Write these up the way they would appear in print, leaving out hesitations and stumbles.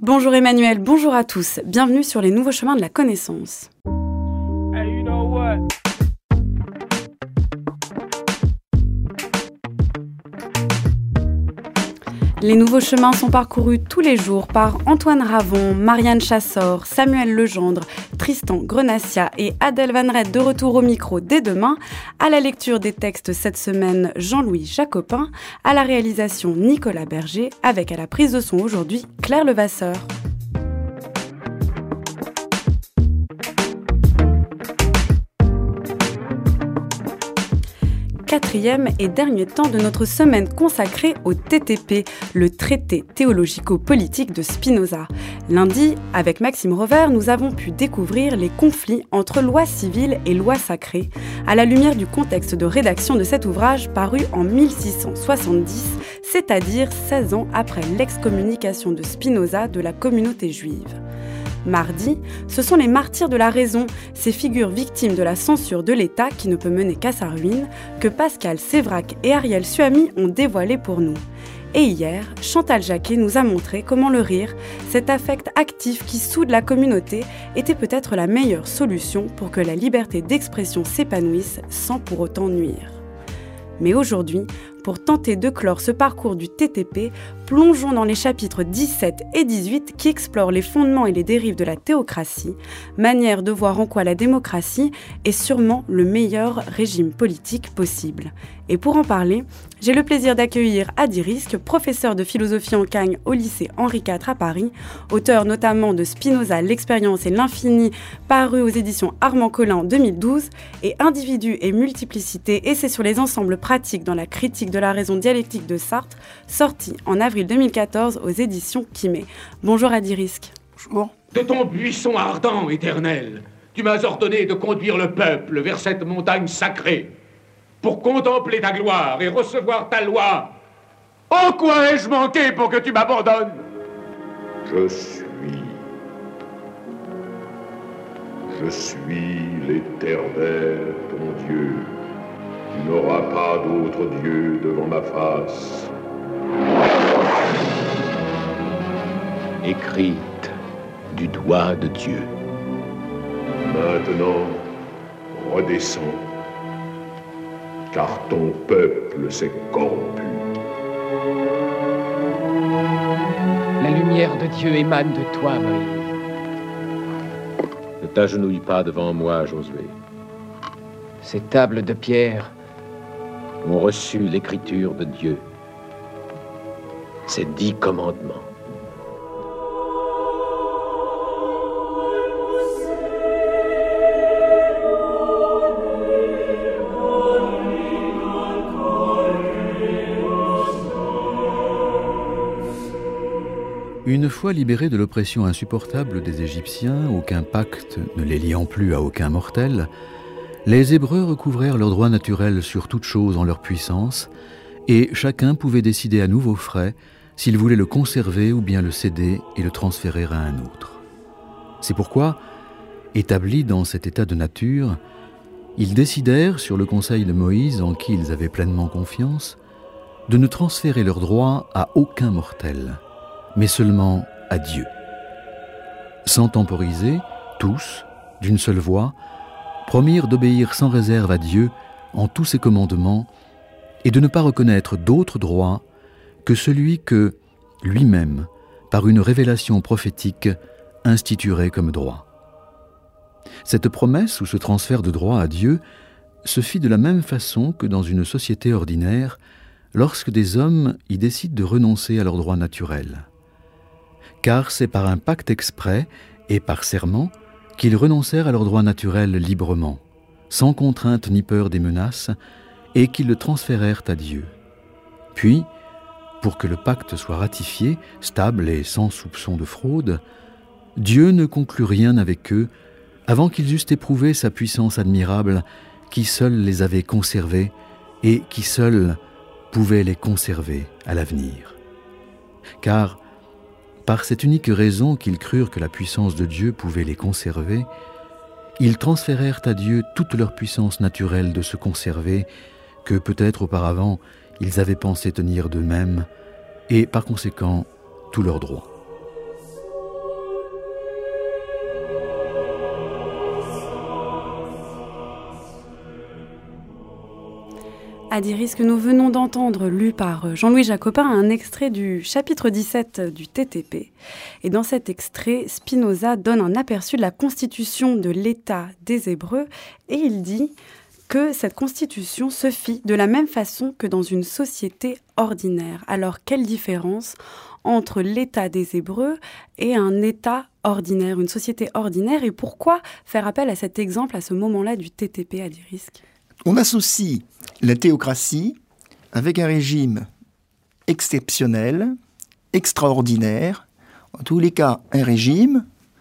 Bonjour Emmanuel, bonjour à tous, bienvenue sur les nouveaux chemins de la connaissance. Hey, you know what? Les nouveaux chemins sont parcourus tous les jours par Antoine Ravon, Marianne Chassor, Samuel Legendre, Tristan Grenassia et Adèle Van Rett de retour au micro dès demain. À la lecture des textes cette semaine, Jean-Louis Jacopin. À la réalisation, Nicolas Berger. Avec à la prise de son aujourd'hui, Claire Levasseur. Quatrième et dernier temps de notre semaine consacrée au TTP, le traité théologico-politique de Spinoza. Lundi, avec Maxime Rovert, nous avons pu découvrir les conflits entre loi civile et loi sacrée, à la lumière du contexte de rédaction de cet ouvrage paru en 1670, c'est-à-dire 16 ans après l'excommunication de Spinoza de la communauté juive. Mardi, ce sont les martyrs de la raison, ces figures victimes de la censure de l'État qui ne peut mener qu'à sa ruine, que Pascal Sévrac et Ariel Suami ont dévoilé pour nous. Et hier, Chantal Jacquet nous a montré comment le rire, cet affect actif qui soude la communauté, était peut-être la meilleure solution pour que la liberté d'expression s'épanouisse sans pour autant nuire. Mais aujourd'hui, pour tenter de clore ce parcours du TTP, plongeons dans les chapitres 17 et 18 qui explorent les fondements et les dérives de la théocratie, manière de voir en quoi la démocratie est sûrement le meilleur régime politique possible. Et pour en parler, j'ai le plaisir d'accueillir Adi Risque, professeur de philosophie en Cagne au lycée Henri IV à Paris, auteur notamment de Spinoza, l'expérience et l'infini, paru aux éditions Armand Collin en 2012, et Individu et multiplicité, essai sur les ensembles pratiques dans la critique de la raison dialectique de Sartre, sorti en avril 2014 aux éditions Quimet. Bonjour Adi Risque. Bonjour. De ton buisson ardent, éternel, tu m'as ordonné de conduire le peuple vers cette montagne sacrée, pour contempler ta gloire et recevoir ta loi. En quoi ai-je manqué pour que tu m'abandonnes? Je suis l'Éternel, ton Dieu. Tu n'auras pas d'autre Dieu devant ma face. Écrite du doigt de Dieu. Maintenant, redescends, car ton peuple s'est corrompu. La lumière de Dieu émane de toi, Moïse. Ne t'agenouille pas devant moi, Josué. Ces tables de pierre ont reçu l'écriture de Dieu, ces 10 commandements. Une fois libérés de l'oppression insupportable des Égyptiens, aucun pacte ne les liant plus à aucun mortel, les Hébreux recouvrèrent leur droit naturel sur toute chose en leur puissance, et chacun pouvait décider à nouveau frais s'il voulait le conserver ou bien le céder et le transférer à un autre. C'est pourquoi, établis dans cet état de nature, ils décidèrent, sur le conseil de Moïse en qui ils avaient pleinement confiance, de ne transférer leurs droits à aucun mortel, mais seulement à Dieu. Sans temporiser, tous, d'une seule voix, promirent d'obéir sans réserve à Dieu en tous ses commandements et de ne pas reconnaître d'autre droit que celui que, lui-même, par une révélation prophétique, instituerait comme droit. Cette promesse ou ce transfert de droit à Dieu se fit de la même façon que dans une société ordinaire lorsque des hommes y décident de renoncer à leurs droits naturels. Car c'est par un pacte exprès et par serment qu'ils renoncèrent à leurs droits naturels librement, sans contrainte ni peur des menaces, et qu'ils le transférèrent à Dieu. Puis, pour que le pacte soit ratifié, stable et sans soupçon de fraude, Dieu ne conclut rien avec eux avant qu'ils eussent éprouvé sa puissance admirable qui seule les avait conservés et qui seule pouvait les conserver à l'avenir. Car, par cette unique raison qu'ils crurent que la puissance de Dieu pouvait les conserver, ils transférèrent à Dieu toute leur puissance naturelle de se conserver, que peut-être auparavant ils avaient pensé tenir d'eux-mêmes, et par conséquent tous leurs droits. Adiris, que nous venons d'entendre, lu par Jean-Louis Jacopin, un extrait du chapitre 17 du TTP. Et dans cet extrait, Spinoza donne un aperçu de la constitution de l'État des Hébreux et il dit que cette constitution se fit de la même façon que dans une société ordinaire. Alors, quelle différence entre l'État des Hébreux et un État ordinaire, une société ordinaire, et pourquoi faire appel à cet exemple à ce moment-là du TTP, Adiris ? On associe la théocratie avec un régime exceptionnel, extraordinaire, en tous les cas un régime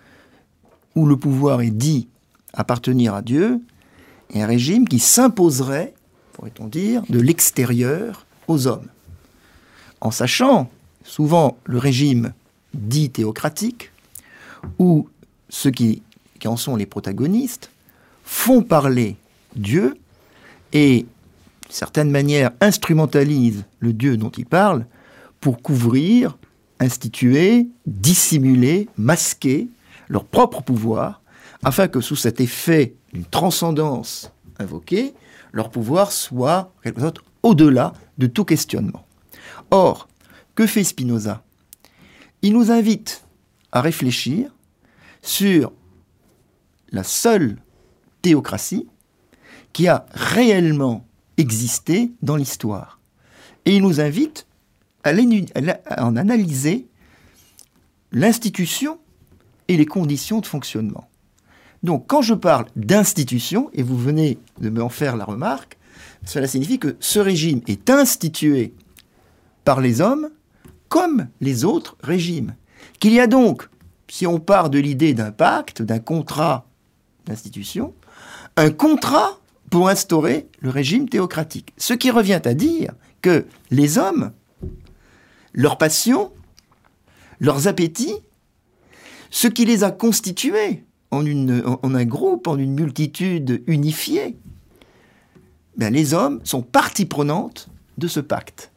où le pouvoir est dit appartenir à Dieu, et un régime qui s'imposerait, pourrait-on dire, de l'extérieur aux hommes. En sachant, souvent, le régime dit théocratique, où ceux qui en sont les protagonistes font parler Dieu et, d'une certaine manière, instrumentalisent le Dieu dont ils parlent pour couvrir, instituer, dissimuler, masquer leur propre pouvoir, afin que sous cet effet d'une transcendance invoquée, leur pouvoir soit, en quelque sorte, au-delà de tout questionnement. Or, que fait Spinoza ? Il nous invite à réfléchir sur la seule théocratie qui a réellement existé dans l'histoire. Et il nous invite à en analyser l'institution et les conditions de fonctionnement. Donc, quand je parle d'institution, et vous venez de me en faire la remarque, cela signifie que ce régime est institué par les hommes comme les autres régimes. Qu'il y a donc, si on part de l'idée d'un pacte, d'un contrat d'institution, un contrat pour instaurer le régime théocratique. Ce qui revient à dire que les hommes, leurs passions, leurs appétits, ce qui les a constitués en un groupe, en une multitude unifiée, ben les hommes sont partie prenante de ce pacte.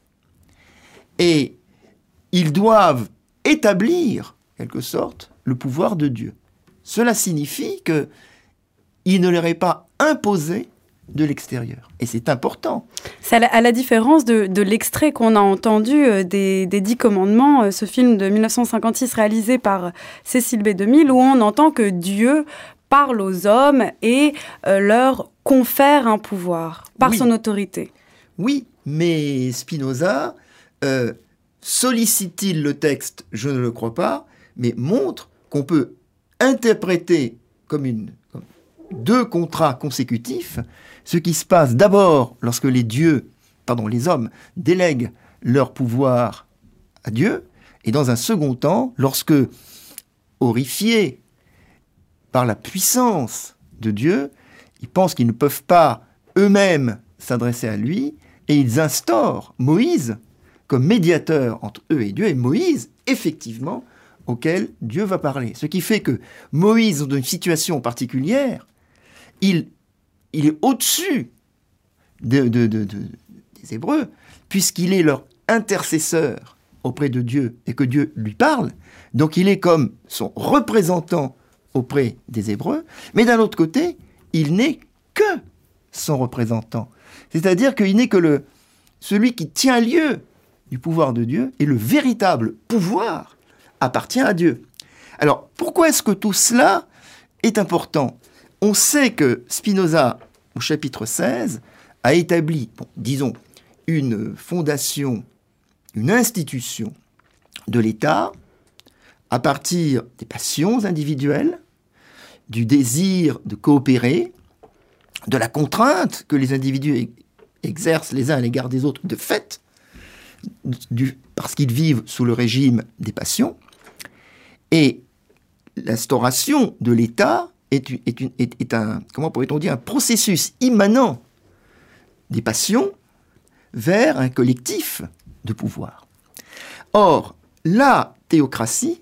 Et ils doivent établir, en quelque sorte, le pouvoir de Dieu. Cela signifie qu'il ne leur est pas imposé de l'extérieur. Et c'est important. C'est à la différence de l'extrait qu'on a entendu des 10 commandements, ce film de 1956 réalisé par Cécile B. 2000, où on entend que Dieu parle aux hommes et leur confère un pouvoir par son autorité. Oui, mais Spinoza sollicite-t-il le texte ? Je ne le crois pas, mais montre qu'on peut interpréter comme deux contrats consécutifs ce qui se passe d'abord lorsque les hommes délèguent leur pouvoir à Dieu, et dans un second temps, lorsque, horrifiés par la puissance de Dieu, ils pensent qu'ils ne peuvent pas eux-mêmes s'adresser à lui, et ils instaurent Moïse comme médiateur entre eux et Dieu, et Moïse, effectivement, auquel Dieu va parler. Ce qui fait que Moïse, dans une situation particulière, il est au-dessus des Hébreux, puisqu'il est leur intercesseur auprès de Dieu et que Dieu lui parle. Donc il est comme son représentant auprès des Hébreux, mais d'un autre côté, il n'est que son représentant. C'est-à-dire qu'il n'est que celui qui tient lieu du pouvoir de Dieu, et le véritable pouvoir appartient à Dieu. Alors, pourquoi est-ce que tout cela est important ? On sait que Spinoza, au chapitre 16, a établi, disons, une fondation, une institution de l'État à partir des passions individuelles, du désir de coopérer, de la contrainte que les individus exercent les uns à l'égard des autres de fait, parce qu'ils vivent sous le régime des passions. Et l'instauration de l'État est un, comment pourrait-on dire, un processus immanent des passions vers un collectif de pouvoir. Or, la théocratie,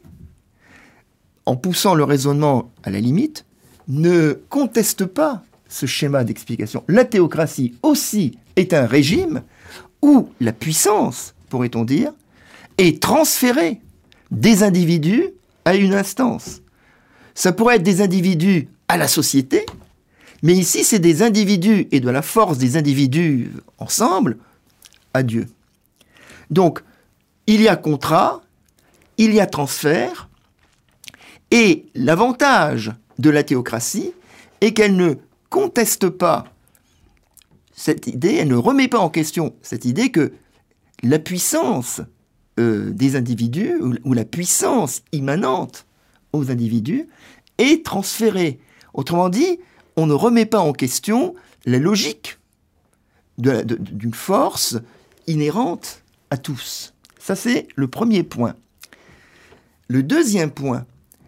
en poussant le raisonnement à la limite, ne conteste pas ce schéma d'explication. La théocratie aussi est un régime où la puissance, pourrait-on dire, est transférée des individus à une instance. Ça pourrait être des individus à la société, Mais ici, c'est des individus et de la force des individus ensemble à Dieu. Donc, il y a contrat, il y a transfert, et l'avantage de la théocratie est qu'elle ne conteste pas cette idée, elle ne remet pas en question cette idée que la puissance des individus, ou la puissance immanente aux individus, est transférée. Autrement dit, on ne remet pas en question la logique d'une force inhérente à tous. Ça, c'est le premier point. Le deuxième point,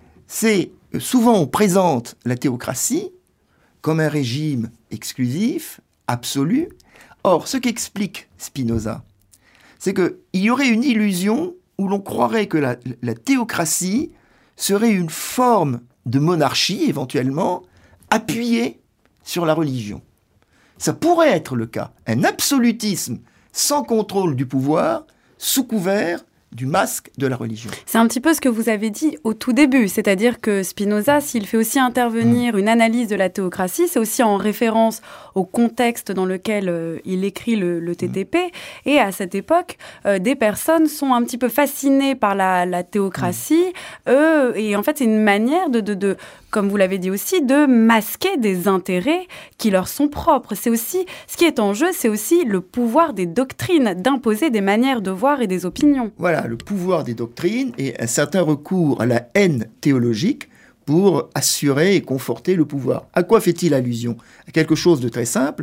c'est que souvent on présente la théocratie comme un régime exclusif, absolu. Or, ce qu'explique Spinoza, c'est qu'il y aurait une illusion où l'on croirait que la théocratie serait une forme de monarchie, éventuellement, appuyée sur la religion. Ça pourrait être le cas. Un absolutisme sans contrôle du pouvoir, sous couvert du masque de la religion. C'est un petit peu ce que vous avez dit au tout début, c'est-à-dire que Spinoza, s'il fait aussi intervenir une analyse de la théocratie, c'est aussi en référence au contexte dans lequel il écrit le TTP, et à cette époque, des personnes sont un petit peu fascinées par la théocratie, et en fait c'est une manière de comme vous l'avez dit aussi, de masquer des intérêts qui leur sont propres. C'est aussi, ce qui est en jeu, c'est aussi le pouvoir des doctrines, d'imposer des manières de voir et des opinions. Voilà, le pouvoir des doctrines et un certain recours à la haine théologique pour assurer et conforter le pouvoir. À quoi fait-il allusion? À quelque chose de très simple.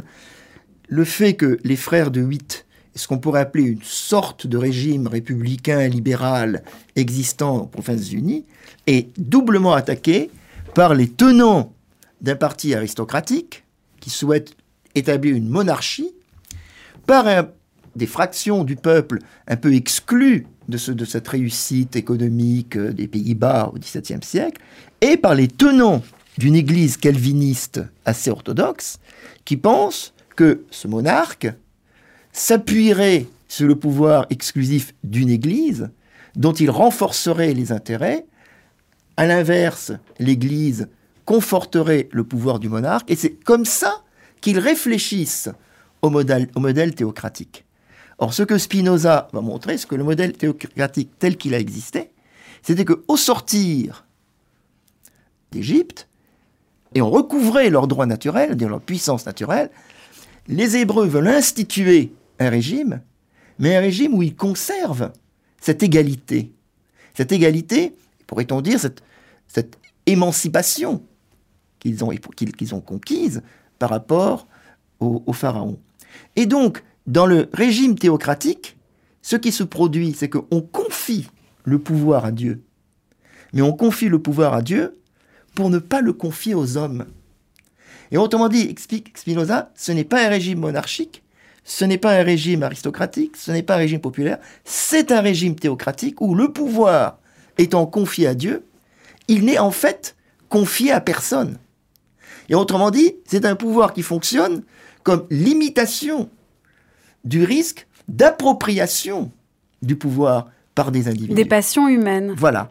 Le fait que les frères de Witt, ce qu'on pourrait appeler une sorte de régime républicain libéral existant aux Provinces-Unies, est doublement attaqué par les tenants d'un parti aristocratique qui souhaite établir une monarchie, par des fractions du peuple un peu exclues de cette réussite économique des Pays-Bas au XVIIe siècle, et par les tenants d'une église calviniste assez orthodoxe qui pensent que ce monarque s'appuierait sur le pouvoir exclusif d'une église dont il renforcerait les intérêts. À l'inverse, l'Église conforterait le pouvoir du monarque, et c'est comme ça qu'ils réfléchissent au modèle théocratique. Or, ce que Spinoza va montrer, c'est que le modèle théocratique tel qu'il a existé, c'était qu'au sortir d'Égypte, et on recouvrait leur droit naturel, c'est-à-dire leur puissance naturelle, les Hébreux veulent instituer un régime, mais un régime où ils conservent cette égalité. Cette égalité, pourrait-on dire, cette émancipation qu'ils ont conquise par rapport au pharaon. Et donc, dans le régime théocratique, ce qui se produit, c'est qu'on confie le pouvoir à Dieu. Mais on confie le pouvoir à Dieu pour ne pas le confier aux hommes. Et autrement dit, explique Spinoza, ce n'est pas un régime monarchique, ce n'est pas un régime aristocratique, ce n'est pas un régime populaire, c'est un régime théocratique où le pouvoir étant confié à Dieu, il n'est en fait confié à personne. Et autrement dit, c'est un pouvoir qui fonctionne comme limitation du risque d'appropriation du pouvoir par des individus. Des passions humaines. Voilà.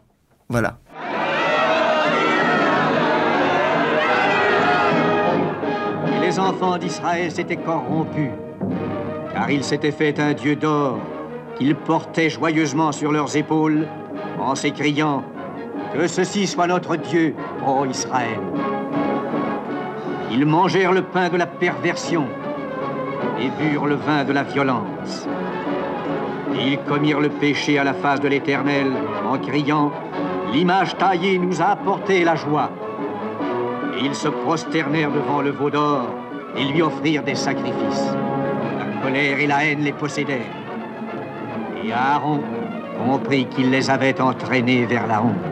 Et les enfants d'Israël s'étaient corrompus, car ils s'étaient fait un dieu d'or qu'ils portaient joyeusement sur leurs épaules, en s'écriant « Que ceci soit notre Dieu, ô Israël !» Ils mangèrent le pain de la perversion et burent le vin de la violence. Et ils commirent le péché à la face de l'Éternel en criant « L'image taillée nous a apporté la joie !» Et ils se prosternèrent devant le veau d'or et lui offrirent des sacrifices. La colère et la haine les possédèrent. Et Aaron comprit qu'il les avait entraînés vers la honte.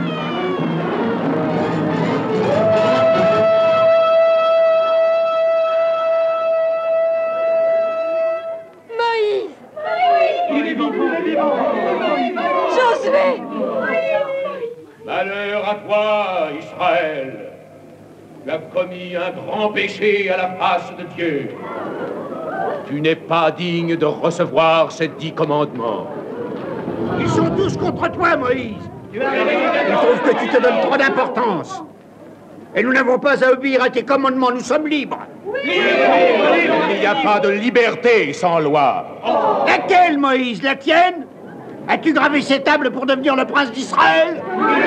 Josué! Malheur à toi, Israël! Tu as commis un grand péché à la face de Dieu. Tu n'es pas digne de recevoir ces 10 commandements. Ils sont tous contre toi, Moïse. Ils trouvent que tu te donnes trop d'importance. Et nous n'avons pas à obéir à tes commandements, nous sommes libres. Il n'y a pas de liberté sans loi. Laquelle, Moïse? La tienne? As-tu gravé ces tables pour devenir le prince d'Israël?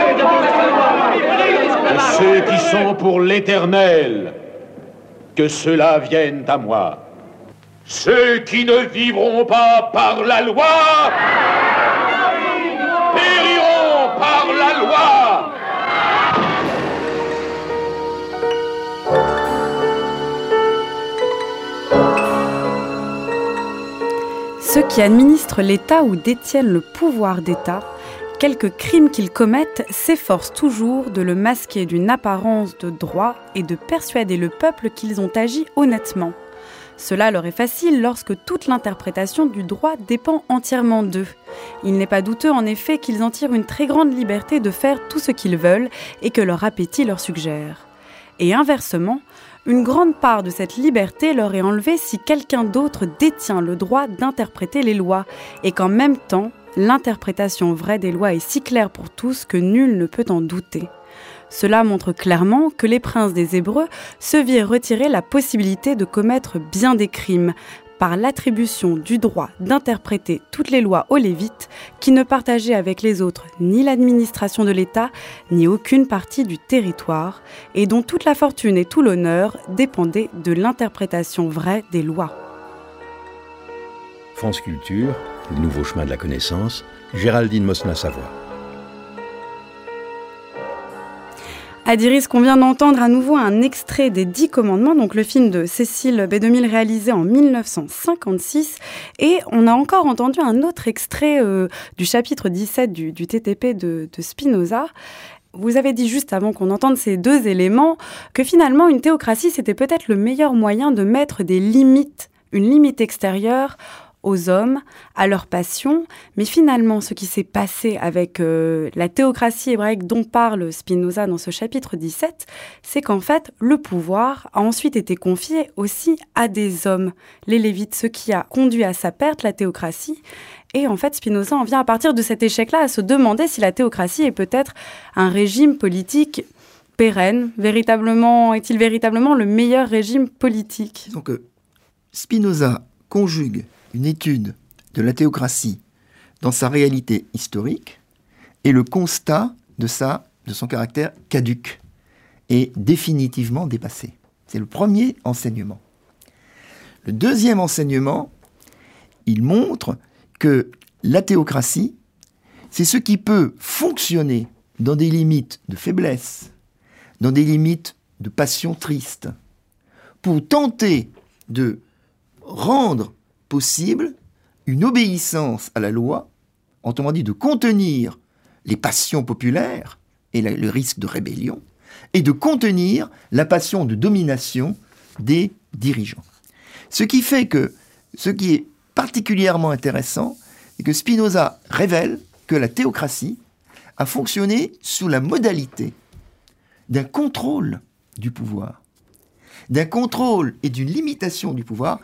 Que ceux qui sont pour l'Éternel, que ceux-là viennent à moi. Ceux qui ne vivront pas par la loi périront par la loi. Ceux qui administrent l'État ou détiennent le pouvoir d'État, quelques crimes qu'ils commettent s'efforcent toujours de le masquer d'une apparence de droit et de persuader le peuple qu'ils ont agi honnêtement. Cela leur est facile lorsque toute l'interprétation du droit dépend entièrement d'eux. Il n'est pas douteux en effet qu'ils en tirent une très grande liberté de faire tout ce qu'ils veulent et que leur appétit leur suggère. Et inversement, une grande part de cette liberté leur est enlevée si quelqu'un d'autre détient le droit d'interpréter les lois et qu'en même temps, l'interprétation vraie des lois est si claire pour tous que nul ne peut en douter. Cela montre clairement que les princes des Hébreux se virent retirer la possibilité de commettre bien des crimes par l'attribution du droit d'interpréter toutes les lois aux Lévites qui ne partageaient avec les autres ni l'administration de l'État ni aucune partie du territoire et dont toute la fortune et tout l'honneur dépendaient de l'interprétation vraie des lois. France Culture, le nouveau chemin de la connaissance, Géraldine Mosna-Savoie. Adiris, qu'on vient d'entendre à nouveau un extrait des 10 commandements, donc le film de Cécile B. 2000 réalisé en 1956. Et on a encore entendu un autre extrait du chapitre 17 du TTP de Spinoza. Vous avez dit juste avant qu'on entende ces deux éléments que finalement une théocratie c'était peut-être le meilleur moyen de mettre des limites, une limite extérieure aux hommes, à leurs passions, mais finalement ce qui s'est passé avec la théocratie hébraïque dont parle Spinoza dans ce chapitre 17, c'est qu'en fait le pouvoir a ensuite été confié aussi à des hommes, les Lévites, ce qui a conduit à sa perte, la théocratie. Et en fait Spinoza en vient à partir de cet échec-là à se demander si la théocratie est peut-être un régime politique pérenne, est-il véritablement le meilleur régime politique? Donc Spinoza conjugue une étude de la théocratie dans sa réalité historique et le constat de son caractère caduc et définitivement dépassé. C'est le premier enseignement. Le deuxième enseignement, il montre que la théocratie, c'est ce qui peut fonctionner dans des limites de faiblesse, dans des limites de passion triste, pour tenter de rendre possible une obéissance à la loi, autrement dit de contenir les passions populaires et le risque de rébellion, et de contenir la passion de domination des dirigeants. Ce qui fait que, ce qui est particulièrement intéressant, c'est que Spinoza révèle que la théocratie a fonctionné sous la modalité d'un contrôle du pouvoir, d'un contrôle et d'une limitation du pouvoir.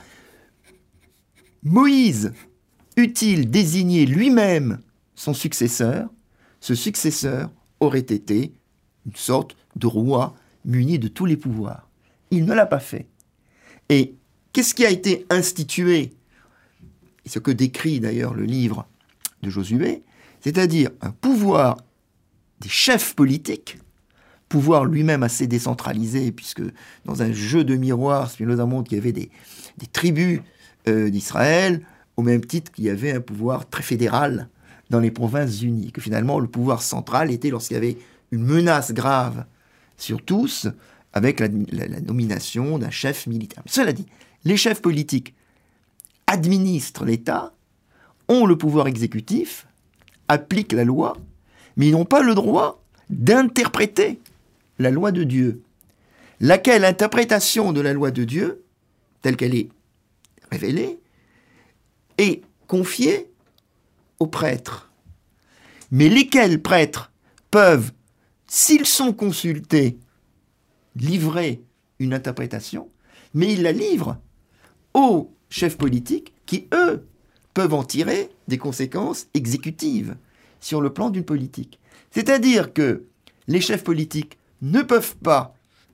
Moïse eût-il désigné lui-même son successeur, ce successeur aurait été une sorte de roi muni de tous les pouvoirs. Il ne l'a pas fait. Et qu'est-ce qui a été institué? Et ce que décrit d'ailleurs le livre de Josué, c'est-à-dire un pouvoir des chefs politiques, pouvoir lui-même assez décentralisé, puisque dans un jeu de miroirs, Spinoza montre qu'il y avait des tribus d'Israël, au même titre qu'il y avait un pouvoir très fédéral dans les provinces unies, que finalement le pouvoir central était lorsqu'il y avait une menace grave sur tous, avec la nomination d'un chef militaire. Mais cela dit, les chefs politiques administrent l'État, ont le pouvoir exécutif, appliquent la loi, mais ils n'ont pas le droit d'interpréter la loi de Dieu. Laquelle interprétation de la loi de Dieu, telle qu'elle est révélée, est confiée aux prêtres. Mais lesquels prêtres peuvent, s'ils sont consultés, livrer une interprétation, mais ils la livrent aux chefs politiques qui, eux, peuvent en tirer des conséquences exécutives sur le plan d'une politique. C'est-à-dire que les chefs politiques ne peuvent pas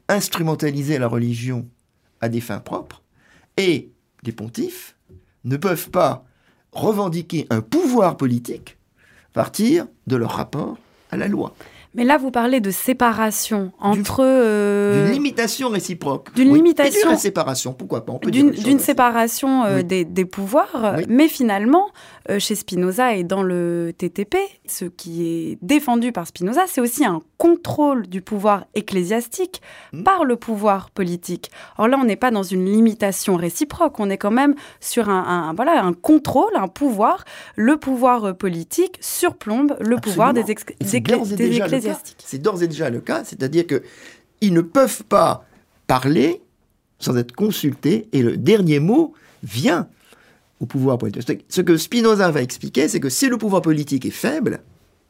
instrumentaliser la religion à des fins propres, et les pontifes ne peuvent pas revendiquer un pouvoir politique à partir de leur rapport à la loi. Mais là, vous parlez de séparation entre... D'une limitation réciproque. D'une limitation... Et d'une séparation, pourquoi pas, on peut d'une séparation des pouvoirs. Oui. Mais finalement, chez Spinoza et dans le TTP, ce qui est défendu par Spinoza, c'est aussi un contrôle du pouvoir ecclésiastique par le pouvoir politique. Or là, on n'est pas dans une limitation réciproque, on est quand même sur un contrôle, un pouvoir. Le pouvoir politique surplombe le pouvoir des ecclésiastiques. C'est d'ores et déjà le cas, c'est-à-dire qu'ils ne peuvent pas parler sans être consultés, et le dernier mot vient au pouvoir politique. Ce que Spinoza va expliquer, c'est que si le pouvoir politique est faible,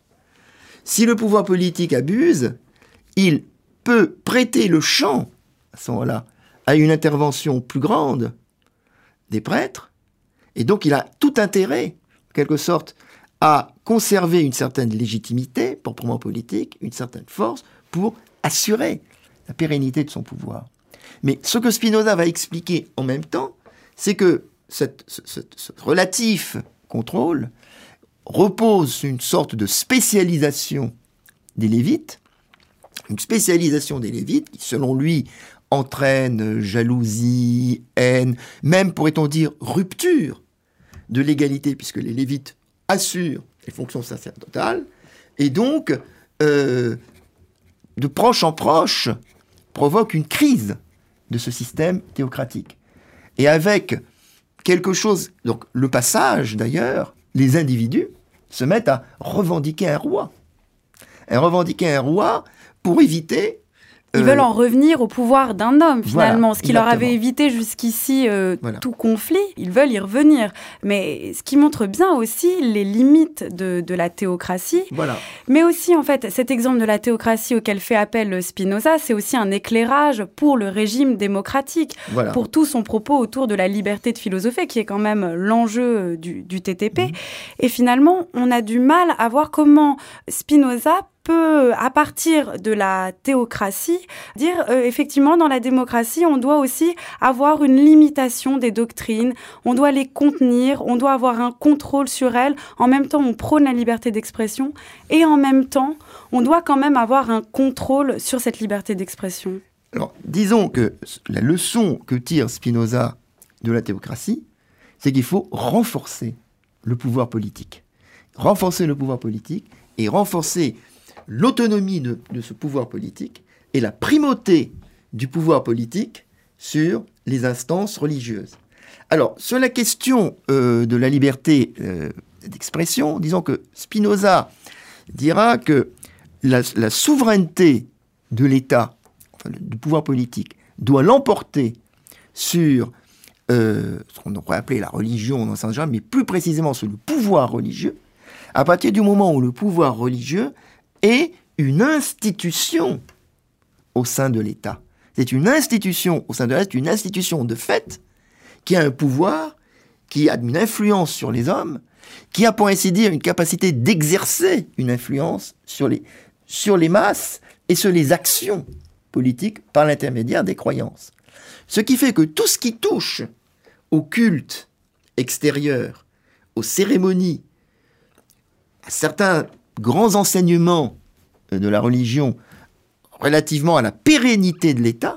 si le pouvoir politique abuse, il peut prêter le champ, à ce moment-là, à une intervention plus grande des prêtres, et donc il a tout intérêt, en quelque sorte, à conserver une certaine légitimité, proprement politique, une certaine force, pour assurer la pérennité de son pouvoir. Mais ce que Spinoza va expliquer en même temps, c'est que ce relatif contrôle repose sur une sorte de spécialisation des Lévites, une spécialisation des Lévites qui, selon lui, entraîne jalousie, haine, même, pourrait-on dire, rupture de l'égalité, puisque les Lévites assurent les fonctions sacerdotales, et donc, de proche en proche, provoque une crise de ce système théocratique. Et avec quelque chose, donc le passage d'ailleurs, les individus se mettent à revendiquer un roi. Revendiquer un roi pour éviter... Ils veulent en revenir au pouvoir d'un homme, finalement. Voilà, ce qui leur avait évité jusqu'ici tout conflit, ils veulent y revenir. Mais ce qui montre bien aussi les limites de la théocratie. Voilà. Mais aussi, en fait, cet exemple de la théocratie auquel fait appel Spinoza, c'est aussi un éclairage pour le régime démocratique, voilà, pour tout son propos autour de la liberté de philosopher, qui est quand même l'enjeu du TTP. Et finalement, on a du mal à voir comment Spinoza peut, à partir de la théocratie, dire effectivement, dans la démocratie, on doit aussi avoir une limitation des doctrines, on doit les contenir, on doit avoir un contrôle sur elles. En même temps, on prône la liberté d'expression et en même temps, on doit quand même avoir un contrôle sur cette liberté d'expression. Alors, disons que la leçon que tire Spinoza de la théocratie, c'est qu'il faut renforcer le pouvoir politique. Renforcer le pouvoir politique et renforcer l'autonomie de ce pouvoir politique et la primauté du pouvoir politique sur les instances religieuses. Alors, sur la question de la liberté d'expression, disons que Spinoza dira que la souveraineté de l'État, enfin, du pouvoir politique, doit l'emporter sur ce qu'on pourrait appeler la religion dans le sens général, mais plus précisément sur le pouvoir religieux, à partir du moment où le pouvoir religieux est une institution au sein de l'État. C'est une institution au sein de l'État, une institution de fait, qui a un pouvoir, qui a une influence sur les hommes, qui a, pour ainsi dire, une capacité d'exercer une influence sur les masses et sur les actions politiques par l'intermédiaire des croyances. Ce qui fait que tout ce qui touche au culte extérieur, aux cérémonies, à certains grands enseignements de la religion relativement à la pérennité de l'État,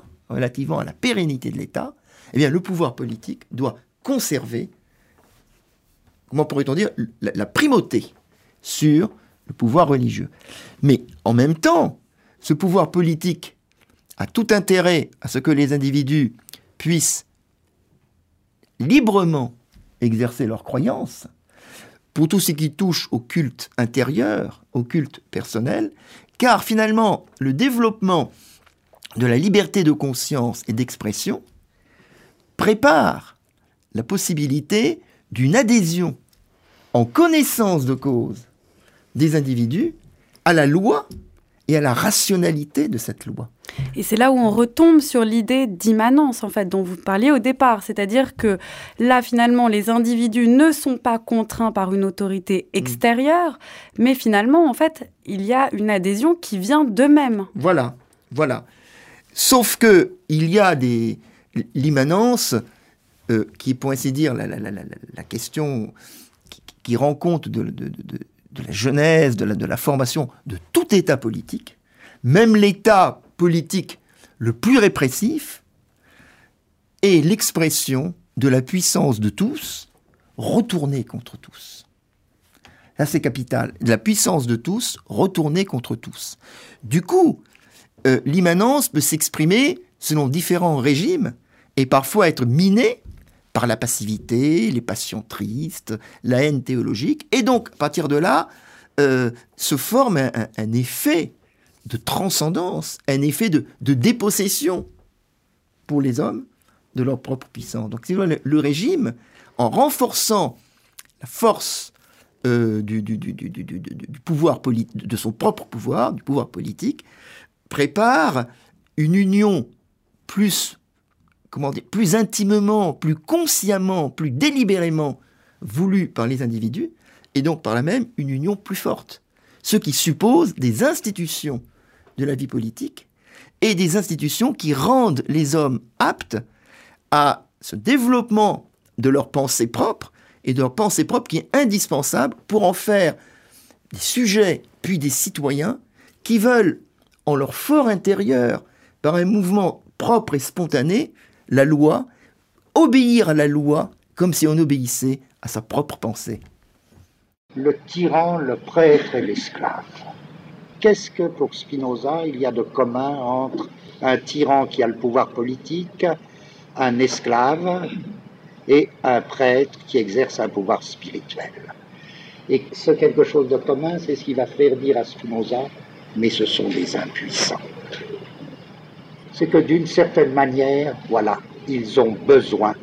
eh bien, le pouvoir politique doit conserver, comment pourrait-on dire, la primauté sur le pouvoir religieux. Mais en même temps, ce pouvoir politique a tout intérêt à ce que les individus puissent librement exercer leurs croyances, pour tout ce qui touche au culte intérieur, au culte personnel, car finalement, le développement de la liberté de conscience et d'expression prépare la possibilité d'une adhésion en connaissance de cause des individus à la loi et à la rationalité de cette loi. Et c'est là où on retombe sur l'idée d'immanence, en fait, dont vous parliez au départ. C'est-à-dire que là, finalement, les individus ne sont pas contraints par une autorité extérieure, mais finalement, en fait, il y a une adhésion qui vient d'eux-mêmes. Voilà. Sauf que il y a l'immanence qui, pour ainsi dire, la question qui rend compte de la genèse, de la formation de tout État politique, même l'État politique le plus répressif, est l'expression de la puissance de tous retournée contre tous. Là, c'est capital. La puissance de tous retournée contre tous. Du coup, l'immanence peut s'exprimer selon différents régimes et parfois être minée par la passivité, les passions tristes, la haine théologique. Et donc, à partir de là, se forme un effet de transcendance, un effet de dépossession pour les hommes de leur propre puissance. Donc, le régime, en renforçant la force du pouvoir politique, de son propre pouvoir, du pouvoir politique, prépare une union plus intimement, plus consciemment, plus délibérément voulue par les individus, et donc par là même une union plus forte. Ce qui suppose des institutions de la vie politique et des institutions qui rendent les hommes aptes à ce développement de leur pensée propre, et de leur pensée propre qui est indispensable pour en faire des sujets puis des citoyens qui veulent, en leur fort intérieur, par un mouvement propre et spontané, la loi, obéir à la loi comme si on obéissait à sa propre pensée. Le tyran, le prêtre et l'esclave. Qu'est-ce que pour Spinoza il y a de commun entre un tyran qui a le pouvoir politique, un esclave et un prêtre qui exerce un pouvoir spirituel? Et ce quelque chose de commun, c'est ce qui va faire dire à Spinoza, mais ce sont des impuissants. C'est que d'une certaine manière, voilà, ils ont besoin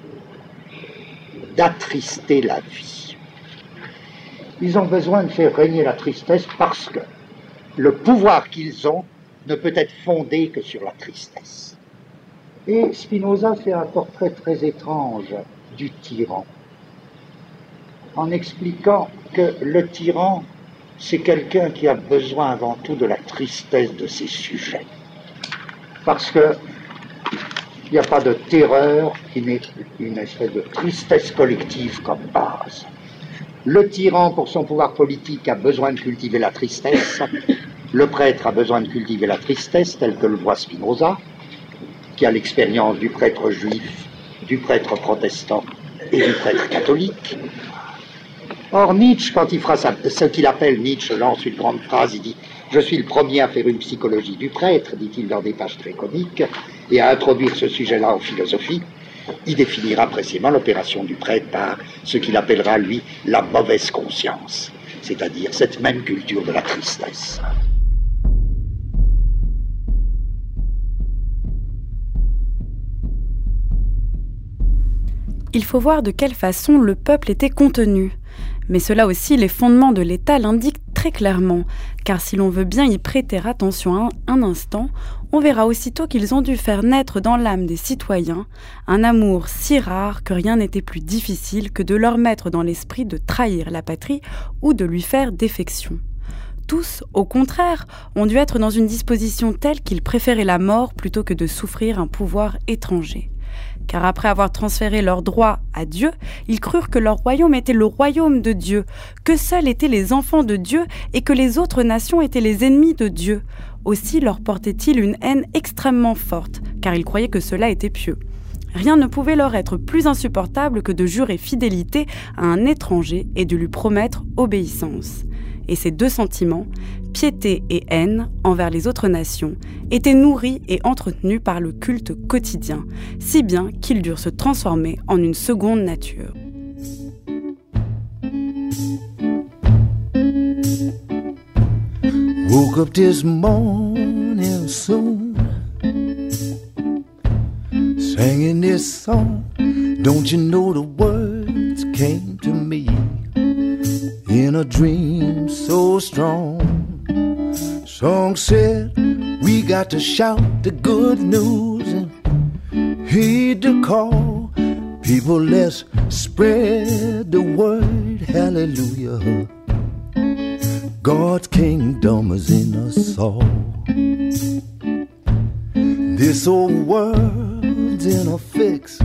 d'attrister la vie. Ils ont besoin de faire régner la tristesse parce que le pouvoir qu'ils ont ne peut être fondé que sur la tristesse. Et Spinoza fait un portrait très étrange du tyran, en expliquant que le tyran, c'est quelqu'un qui a besoin avant tout de la tristesse de ses sujets. Parce que il n'y a pas de terreur qui n'ait une espèce de tristesse collective comme base. Le tyran, pour son pouvoir politique, a besoin de cultiver la tristesse. Le prêtre a besoin de cultiver la tristesse, tel que le voit Spinoza, qui a l'expérience du prêtre juif, du prêtre protestant et du prêtre catholique. Or, Nietzsche, quand il fera ce qu'il appelle, Nietzsche lance une grande phrase, il dit « Je suis le premier à faire une psychologie du prêtre », dit-il dans des pages très comiques, et à introduire ce sujet-là en philosophie. Il définira précisément l'opération du prêtre par ce qu'il appellera, lui, la mauvaise conscience, c'est-à-dire cette même culture de la tristesse. Il faut voir de quelle façon le peuple était contenu. Mais cela aussi, les fondements de l'État l'indiquent très clairement, car si l'on veut bien y prêter attention un instant, on verra aussitôt qu'ils ont dû faire naître dans l'âme des citoyens un amour si rare que rien n'était plus difficile que de leur mettre dans l'esprit de trahir la patrie ou de lui faire défection. Tous, au contraire, ont dû être dans une disposition telle qu'ils préféraient la mort plutôt que de souffrir un pouvoir étranger. Car après avoir transféré leurs droits à Dieu, ils crurent que leur royaume était le royaume de Dieu, que seuls étaient les enfants de Dieu et que les autres nations étaient les ennemis de Dieu. Aussi leur portaient-ils une haine extrêmement forte, car ils croyaient que cela était pieux. Rien ne pouvait leur être plus insupportable que de jurer fidélité à un étranger et de lui promettre obéissance. Et ces deux sentiments, piété et haine envers les autres nations, étaient nourris et entretenus par le culte quotidien, si bien qu'ils durent se transformer en une seconde nature. Woke up this morning soon, singing this song. Don't you know the words came to me in a dream so strong? Song said we got to shout the good news and heed the call. People, let's spread the word. Hallelujah. God's kingdom is in us all. This old world's in a fix.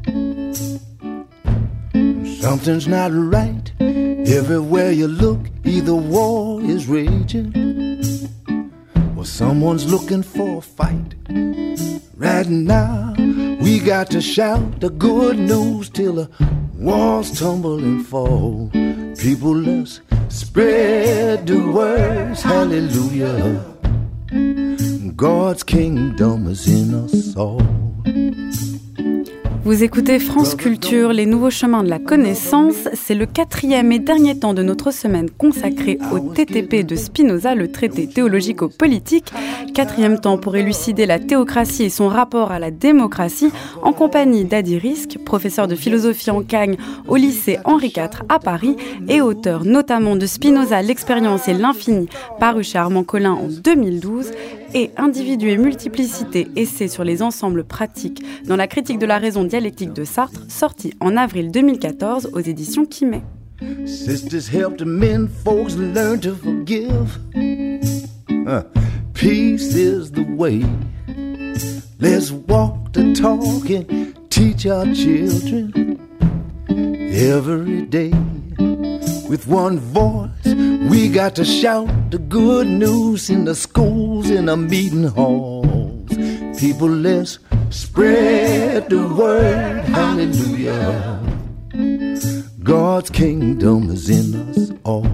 Something's not right. Everywhere you look, either war is raging or someone's looking for a fight. Right now, we got to shout the good news till the walls tumble and fall. People, let's spread the words, hallelujah. God's kingdom is in us all. Vous écoutez France Culture, les nouveaux chemins de la connaissance. C'est le 4e et dernier temps de notre semaine consacrée au TTP de Spinoza, le traité théologico-politique. 4e temps pour élucider la théocratie et son rapport à la démocratie, en compagnie d'Adi Risk, professeur de philosophie en Cagne au lycée Henri IV à Paris et auteur notamment de Spinoza, l'expérience et l'infini, paru chez Armand Collin en 2012, et Individu et multiplicité, essai sur les ensembles pratiques dans la critique de la raison dialectique de Sartre, sorti en avril 2014 aux éditions Quimet. Sisters help the men folks learn to forgive. Peace is the way. Let's walk the talk and teach our children every day. With one voice, we got to shout the good news in the schools, in the meeting halls. People, let's spread the word, hallelujah. God's kingdom is in us all.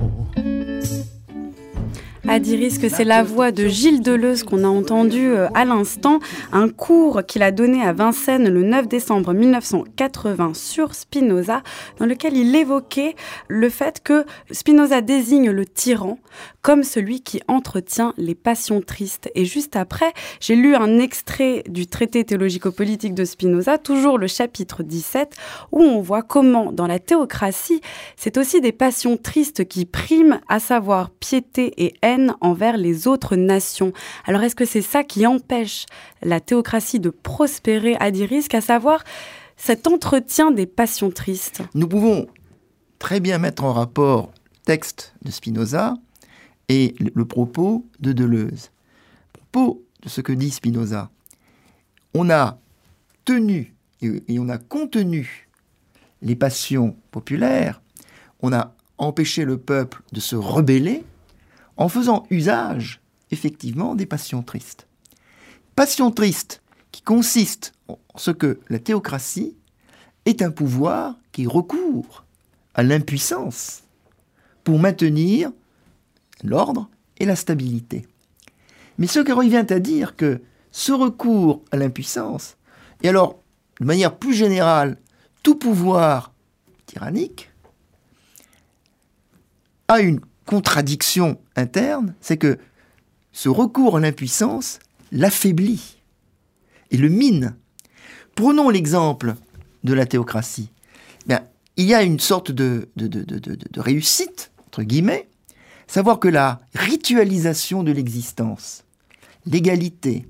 Adi Risk, c'est la voix de Gilles Deleuze qu'on a entendu à l'instant, un cours qu'il a donné à Vincennes le 9 décembre 1980 sur Spinoza, dans lequel il évoquait le fait que Spinoza désigne le tyran comme celui qui entretient les passions tristes. Et juste après, j'ai lu un extrait du traité théologico-politique de Spinoza, toujours le chapitre 17, où on voit comment, dans la théocratie, c'est aussi des passions tristes qui priment, à savoir piété et haine envers les autres nations. Alors, est-ce que c'est ça qui empêche la théocratie de prospérer, Adi Risk, à savoir cet entretien des passions tristes? Nous pouvons très bien mettre en rapport le texte de Spinoza et le propos de Deleuze. Propos de ce que dit Spinoza. On a tenu et on a contenu les passions populaires, on a empêché le peuple de se rebeller en faisant usage, effectivement, des passions tristes. Passions tristes qui consistent en ce que la théocratie est un pouvoir qui recourt à l'impuissance pour maintenir l'ordre et la stabilité. Mais ce qui revient à dire que ce recours à l'impuissance, et alors, de manière plus générale, tout pouvoir tyrannique, a une contradiction interne, c'est que ce recours à l'impuissance l'affaiblit et le mine. Prenons l'exemple de la théocratie. Bien, il y a une sorte de réussite, entre guillemets, savoir que la ritualisation de l'existence, l'égalité,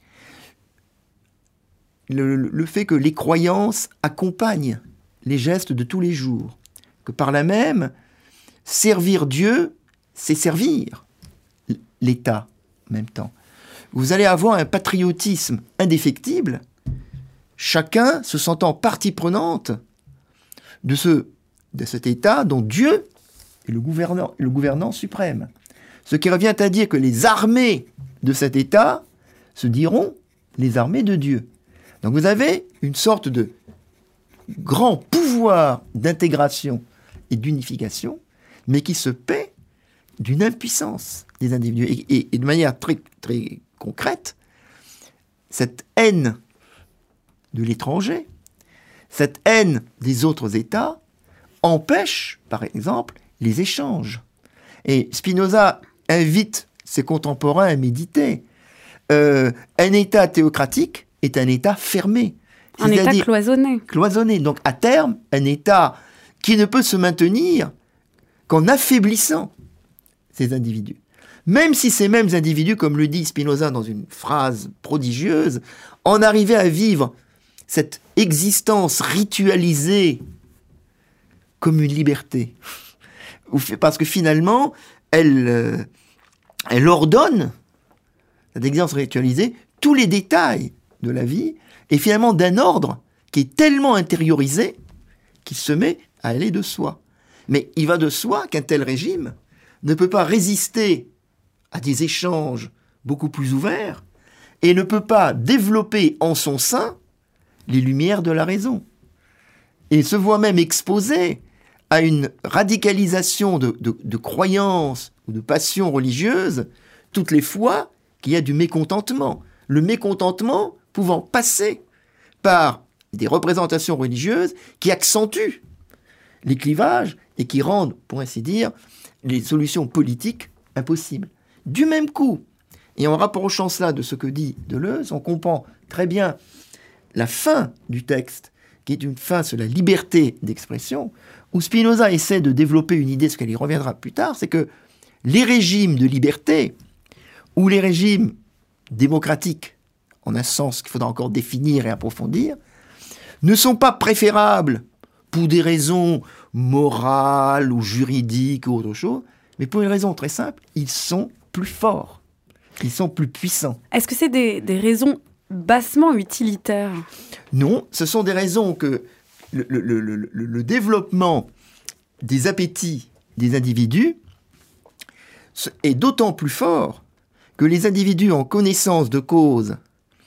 le fait que les croyances accompagnent les gestes de tous les jours, que par là même, servir Dieu, c'est servir l'État en même temps. Vous allez avoir un patriotisme indéfectible, chacun se sentant partie prenante de cet État dont Dieu est le gouvernant suprême. Ce qui revient à dire que les armées de cet État se diront les armées de Dieu. Donc vous avez une sorte de grand pouvoir d'intégration et d'unification, mais qui se paie d'une impuissance des individus. Et de manière très, très concrète, cette haine de l'étranger, cette haine des autres États, empêche, par exemple, les échanges. Et Spinoza invite ses contemporains à méditer. Un État théocratique est un État fermé. Un État cloisonné. Cloisonné. Donc, à terme, un État qui ne peut se maintenir qu'en affaiblissant ces individus. Même si ces mêmes individus, comme le dit Spinoza dans une phrase prodigieuse, en arrivaient à vivre cette existence ritualisée comme une liberté. Parce que finalement, elle ordonne, cette existence ritualisée, tous les détails de la vie, et finalement d'un ordre qui est tellement intériorisé qu'il se met à aller de soi. Mais il va de soi qu'un tel régime ne peut pas résister à des échanges beaucoup plus ouverts et ne peut pas développer en son sein les lumières de la raison. Et se voit même exposé à une radicalisation de croyances ou de passions religieuses toutes les fois qu'il y a du mécontentement. Le mécontentement pouvant passer par des représentations religieuses qui accentuent les clivages et qui rendent, pour ainsi dire, les solutions politiques impossibles. Du même coup, et en rapprochant cela de ce que dit Deleuze, on comprend très bien la fin du texte, qui est une fin sur la liberté d'expression, où Spinoza essaie de développer une idée, ce qu'elle y reviendra plus tard, c'est que les régimes de liberté, ou les régimes démocratiques, en un sens qu'il faudra encore définir et approfondir, ne sont pas préférables pour des raisons morales ou juridiques ou autre chose, mais pour une raison très simple, ils sont plus forts, ils sont plus puissants. Est-ce que c'est des raisons bassement utilitaires ? Non, ce sont des raisons que le développement des appétits des individus est d'autant plus fort que les individus en connaissance de cause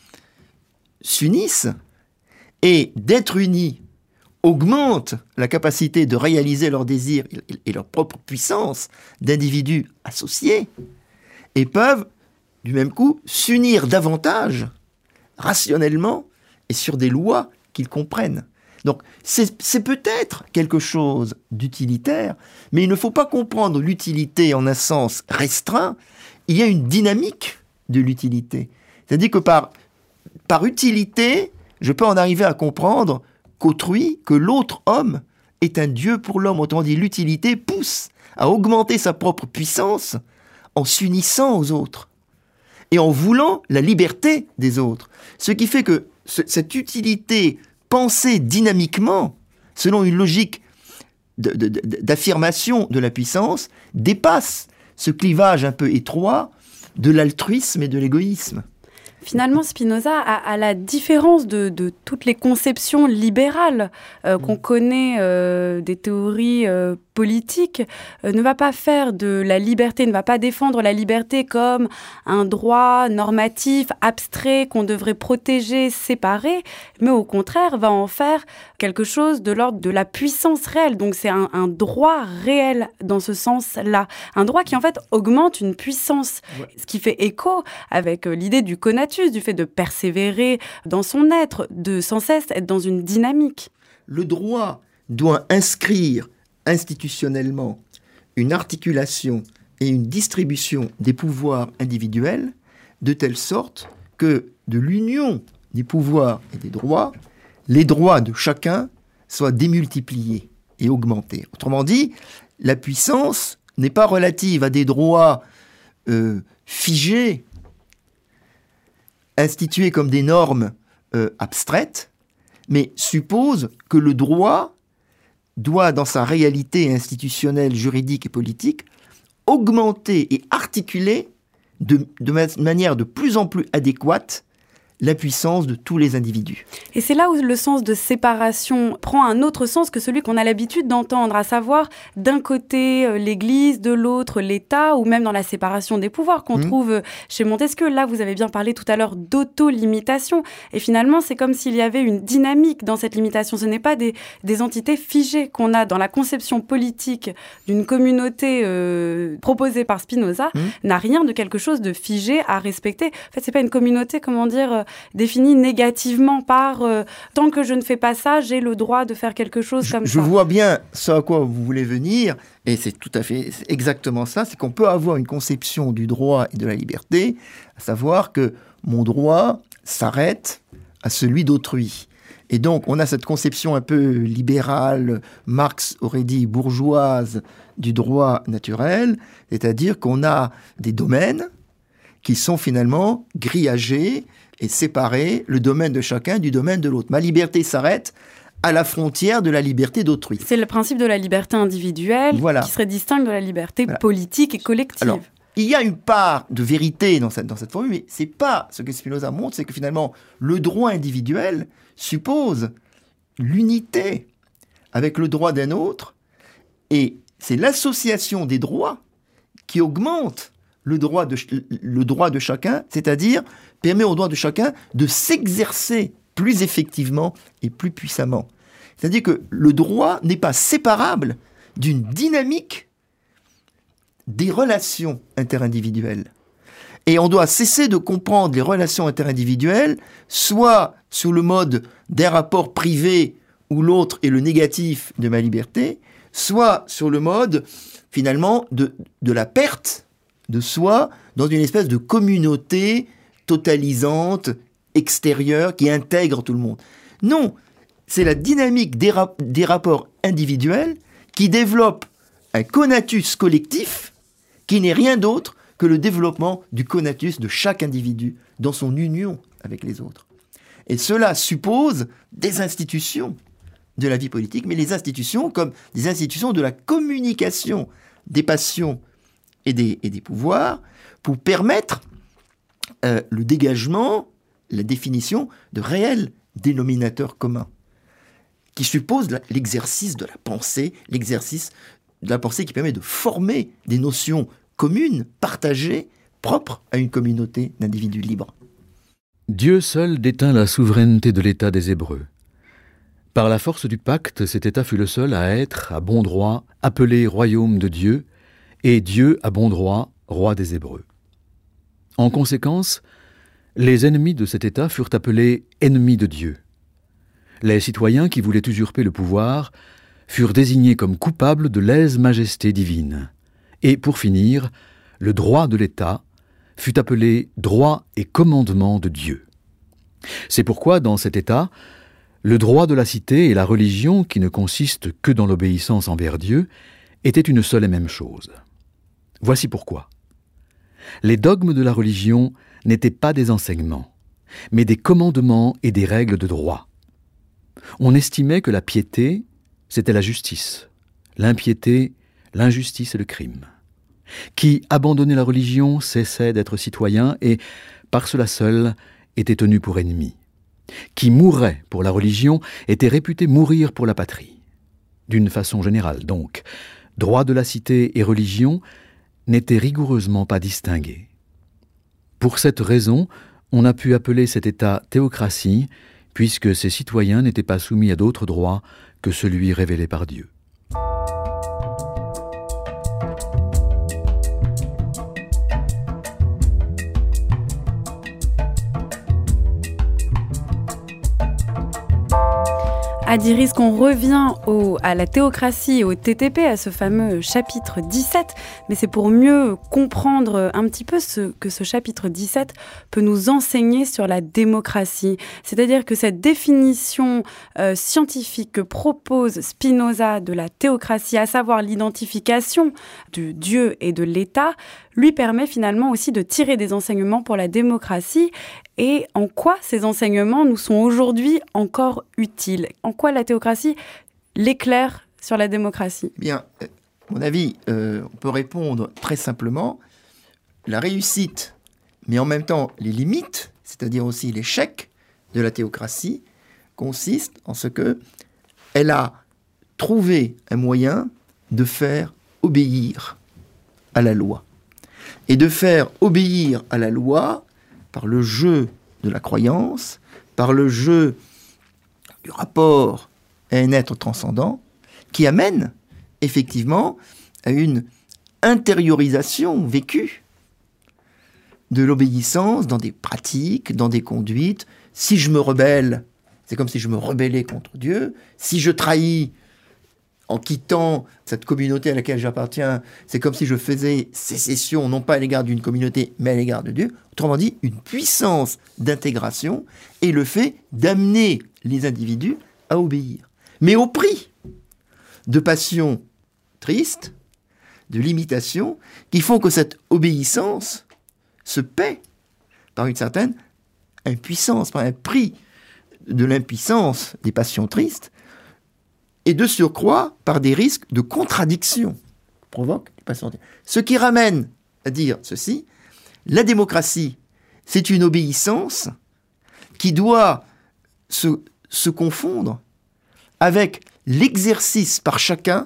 s'unissent et d'être unis augmente la capacité de réaliser leurs désirs et leur propre puissance d'individus associés et peuvent, du même coup, s'unir davantage rationnellement et sur des lois qu'ils comprennent. Donc, c'est peut-être quelque chose d'utilitaire, mais il ne faut pas comprendre l'utilité en un sens restreint. Il y a une dynamique de l'utilité. C'est-à-dire que par utilité, je peux en arriver à comprendre qu'autrui, que l'autre homme est un dieu pour l'homme. Autrement dit, l'utilité pousse à augmenter sa propre puissance en s'unissant aux autres et en voulant la liberté des autres. Ce qui fait que cette utilité pensée dynamiquement, selon une logique d'affirmation de la puissance, dépasse ce clivage un peu étroit de l'altruisme et de l'égoïsme. Finalement, Spinoza, à la différence de toutes les conceptions libérales qu'on connaît des théories politiques, ne va pas faire de la liberté, ne va pas défendre la liberté comme un droit normatif, abstrait, qu'on devrait protéger, séparer, mais au contraire, va en faire quelque chose de l'ordre de la puissance réelle. Donc c'est un droit réel dans ce sens-là. Un droit qui en fait augmente une puissance, ce qui fait écho avec l'idée du conatus, du fait de persévérer dans son être, de sans cesse être dans une dynamique. Le droit doit inscrire institutionnellement une articulation et une distribution des pouvoirs individuels de telle sorte que de l'union des pouvoirs et des droits, les droits de chacun soient démultipliés et augmentés. Autrement dit, la puissance n'est pas relative à des droits figés, institués comme des normes abstraites, mais suppose que le droit doit, dans sa réalité institutionnelle, juridique et politique, augmenter et articuler de manière de plus en plus adéquate la puissance de tous les individus. Et c'est là où le sens de séparation prend un autre sens que celui qu'on a l'habitude d'entendre, à savoir d'un côté l'Église, de l'autre l'État, ou même dans la séparation des pouvoirs qu'on trouve chez Montesquieu. Là, vous avez bien parlé tout à l'heure d'auto-limitation. Et finalement, c'est comme s'il y avait une dynamique dans cette limitation. Ce n'est pas des entités figées qu'on a dans la conception politique d'une communauté proposée par Spinoza, n'a rien de quelque chose de figé à respecter. En fait, c'est pas une communauté, comment dire, définie négativement par tant que je ne fais pas ça, j'ai le droit de faire quelque chose comme ça. Je vois bien ce à quoi vous voulez venir, et c'est tout à fait exactement ça, c'est qu'on peut avoir une conception du droit et de la liberté, à savoir que mon droit s'arrête à celui d'autrui. Et donc, on a cette conception un peu libérale, Marx aurait dit bourgeoise, du droit naturel, c'est-à-dire qu'on a des domaines qui sont finalement grillagés et séparer le domaine de chacun du domaine de l'autre. Ma liberté s'arrête à la frontière de la liberté d'autrui. C'est le principe de la liberté individuelle qui serait distinct de la liberté politique et collective. Alors, il y a une part de vérité dans cette formule, mais c'est pas ce que Spinoza montre, c'est que finalement, le droit individuel suppose l'unité avec le droit d'un autre, et c'est l'association des droits qui augmente le droit de chacun, c'est-à-dire permet au droit de chacun de s'exercer plus effectivement et plus puissamment. C'est-à-dire que le droit n'est pas séparable d'une dynamique des relations interindividuelles. Et on doit cesser de comprendre les relations interindividuelles soit sous le mode d'un rapport privé où l'autre est le négatif de ma liberté, soit sur le mode, finalement, de la perte de soi dans une espèce de communauté totalisante, extérieure, qui intègre tout le monde. Non, c'est la dynamique des rapports individuels qui développe un conatus collectif qui n'est rien d'autre que le développement du conatus de chaque individu dans son union avec les autres. Et cela suppose des institutions de la vie politique, mais les institutions comme des institutions de la communication des passions et des pouvoirs pour permettre le dégagement, la définition de réels dénominateurs communs qui suppose l'exercice de la pensée, l'exercice de la pensée qui permet de former des notions communes, partagées, propres à une communauté d'individus libres. Dieu seul détint la souveraineté de l'État des Hébreux. Par la force du pacte, cet État fut le seul à être, à bon droit, appelé royaume de Dieu, et Dieu, à bon droit, roi des Hébreux. En conséquence, les ennemis de cet État furent appelés ennemis de Dieu. Les citoyens qui voulaient usurper le pouvoir furent désignés comme coupables de lèse-majesté divine. Et pour finir, le droit de l'État fut appelé droit et commandement de Dieu. C'est pourquoi, dans cet État, le droit de la cité et la religion, qui ne consistent que dans l'obéissance envers Dieu, étaient une seule et même chose. Voici pourquoi. Les dogmes de la religion n'étaient pas des enseignements, mais des commandements et des règles de droit. On estimait que la piété, c'était la justice, l'impiété, l'injustice et le crime. Qui abandonnait la religion cessait d'être citoyen et, par cela seul, était tenu pour ennemi. Qui mourait pour la religion était réputé mourir pour la patrie. D'une façon générale, donc, droit de la cité et religion n'étaient rigoureusement pas distingués. Pour cette raison, on a pu appeler cet État théocratie, puisque ses citoyens n'étaient pas soumis à d'autres droits que celui révélé par Dieu. Adi Rizk, on revient à la théocratie et au TTP, à ce fameux chapitre 17, mais c'est pour mieux comprendre un petit peu ce que ce chapitre 17 peut nous enseigner sur la démocratie. C'est-à-dire que cette définition scientifique que propose Spinoza de la théocratie, à savoir l'identification de Dieu et de l'État, lui permet finalement aussi de tirer des enseignements pour la démocratie. Et en quoi ces enseignements nous sont aujourd'hui encore utiles ? En quoi la théocratie l'éclaire sur la démocratie ? Bien, à mon avis, on peut répondre très simplement. La réussite, mais en même temps les limites, c'est-à-dire aussi l'échec de la théocratie, consiste en ce que elle a trouvé un moyen de faire obéir à la loi. Et de faire obéir à la loi par le jeu de la croyance, par le jeu du rapport à un être transcendant, qui amène effectivement à une intériorisation vécue de l'obéissance dans des pratiques, dans des conduites. Si je me rebelle, c'est comme si je me rebellais contre Dieu. Si je trahis en quittant cette communauté à laquelle j'appartiens, c'est comme si je faisais sécession, non pas à l'égard d'une communauté, mais à l'égard de Dieu. Autrement dit, une puissance d'intégration et le fait d'amener les individus à obéir. Mais au prix de passions tristes, de limitations, qui font que cette obéissance se paie par une certaine impuissance, par un prix de l'impuissance des passions tristes, et de surcroît par des risques de contradiction provoque les passions tristes. Ce qui ramène à dire ceci, la démocratie, c'est une obéissance qui doit se confondre avec l'exercice par chacun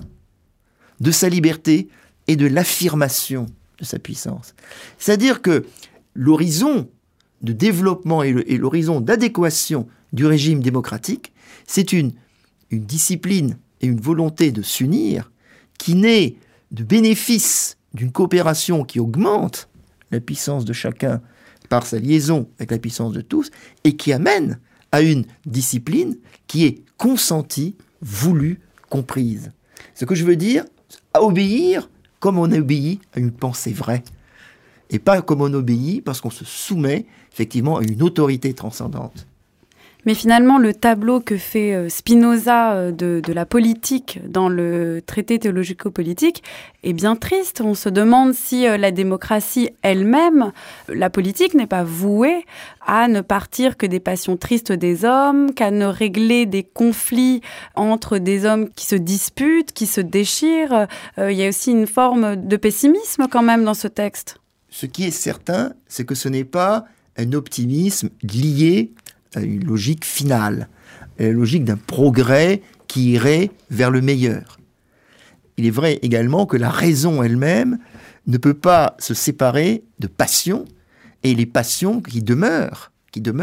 de sa liberté et de l'affirmation de sa puissance. C'est-à-dire que l'horizon de développement et l'horizon d'adéquation du régime démocratique, c'est une discipline et une volonté de s'unir qui naît de bénéfices d'une coopération qui augmente la puissance de chacun par sa liaison avec la puissance de tous et qui amène à une discipline qui est consentie, voulue, comprise. Ce que je veux dire, à obéir comme on obéit à une pensée vraie et pas comme on obéit parce qu'on se soumet effectivement à une autorité transcendante. Mais finalement, le tableau que fait Spinoza de la politique dans le traité théologico-politique est bien triste. On se demande si la démocratie elle-même, la politique n'est pas vouée à ne partir que des passions tristes des hommes, qu'à ne régler des conflits entre des hommes qui se disputent, qui se déchirent. Il y a aussi une forme de pessimisme quand même dans ce texte. Ce qui est certain, c'est que ce n'est pas un optimisme lié à une logique finale, à la logique d'un progrès qui irait vers le meilleur. Il est vrai également que la raison elle-même ne peut pas se séparer de passions, et les passions qui demeurent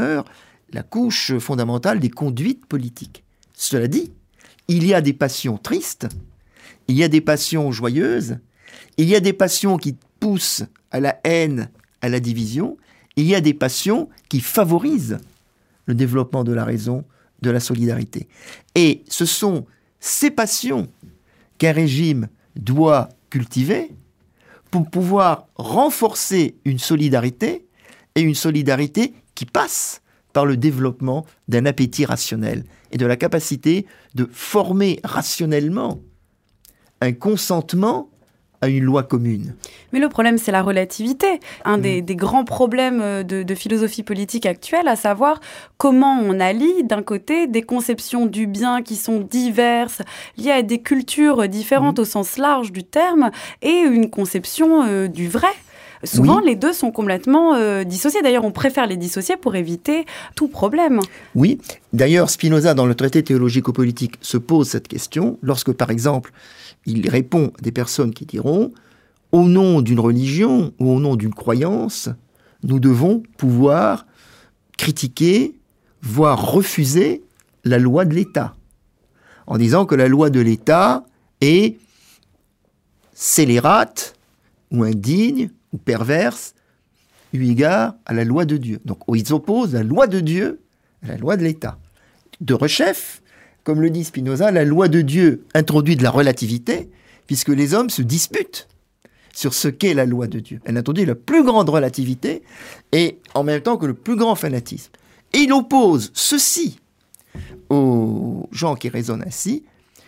la couche fondamentale des conduites politiques. Cela dit, il y a des passions tristes, il y a des passions joyeuses, il y a des passions qui poussent à la haine, à la division, il y a des passions qui favorisent le développement de la raison, de la solidarité. Et ce sont ces passions qu'un régime doit cultiver pour pouvoir renforcer une solidarité, et une solidarité qui passe par le développement d'un appétit rationnel et de la capacité de former rationnellement un consentement à une loi commune. Mais le problème, c'est la relativité. Un des grands problèmes de philosophie politique actuelle, à savoir comment on allie, d'un côté, des conceptions du bien qui sont diverses, liées à des cultures différentes au sens large du terme, et une conception du vrai. Souvent, les deux sont complètement dissociés. D'ailleurs, on préfère les dissocier pour éviter tout problème. Oui. D'ailleurs, Spinoza, dans le traité théologico-politique, se pose cette question lorsque, par exemple, il répond à des personnes qui diront « Au nom d'une religion ou au nom d'une croyance, nous devons pouvoir critiquer, voire refuser la loi de l'État. » En disant que la loi de l'État est scélérate ou indigne ou perverse eu égard à la loi de Dieu. Donc ils opposent la loi de Dieu à la loi de l'État. De rechef, comme le dit Spinoza, la loi de Dieu introduit de la relativité, puisque les hommes se disputent sur ce qu'est la loi de Dieu. Elle introduit la plus grande relativité, et en même temps que le plus grand fanatisme. Et il oppose ceci aux gens qui raisonnent ainsi: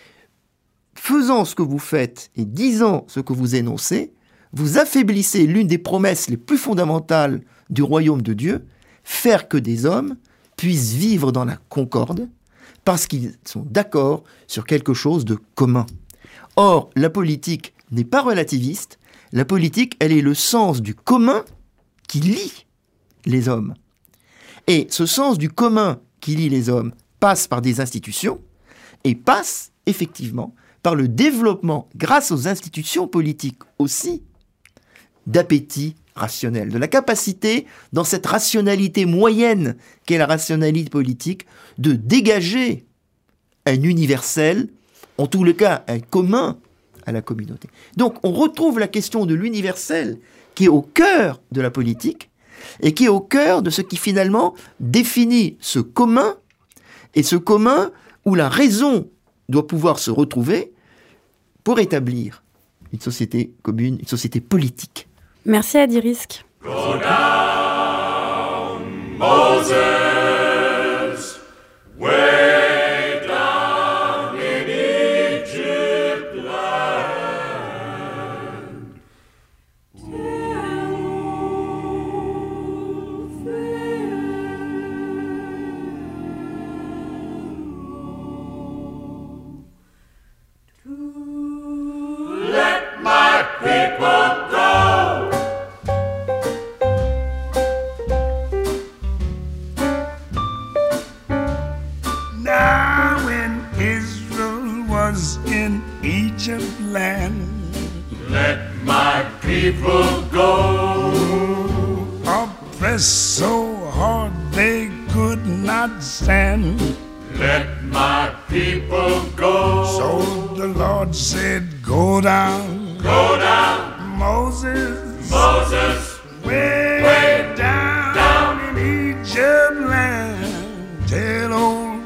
faisant ce que vous faites et disant ce que vous énoncez, vous affaiblissez l'une des promesses les plus fondamentales du royaume de Dieu, faire que des hommes puissent vivre dans la concorde, parce qu'ils sont d'accord sur quelque chose de commun. Or, la politique n'est pas relativiste. La politique, elle est le sens du commun qui lie les hommes. Et ce sens du commun qui lie les hommes passe par des institutions et passe, effectivement, par le développement, grâce aux institutions politiques aussi, d'appétit rationnel, de la capacité, dans cette rationalité moyenne qu'est la rationalité politique, de dégager un universel, en tous les cas un commun à la communauté. Donc on retrouve la question de l'universel qui est au cœur de la politique et qui est au cœur de ce qui finalement définit ce commun, et ce commun où la raison doit pouvoir se retrouver pour établir une société commune, une société politique. Merci Adi Rizk. Go down, Moses, way down in Egypt land. Let my people go. land. Let my people go. Oppressed so hard they could not stand. Let my people go. So the Lord said, go down. Go down. Moses. Moses. Way down in Egypt land. Tell old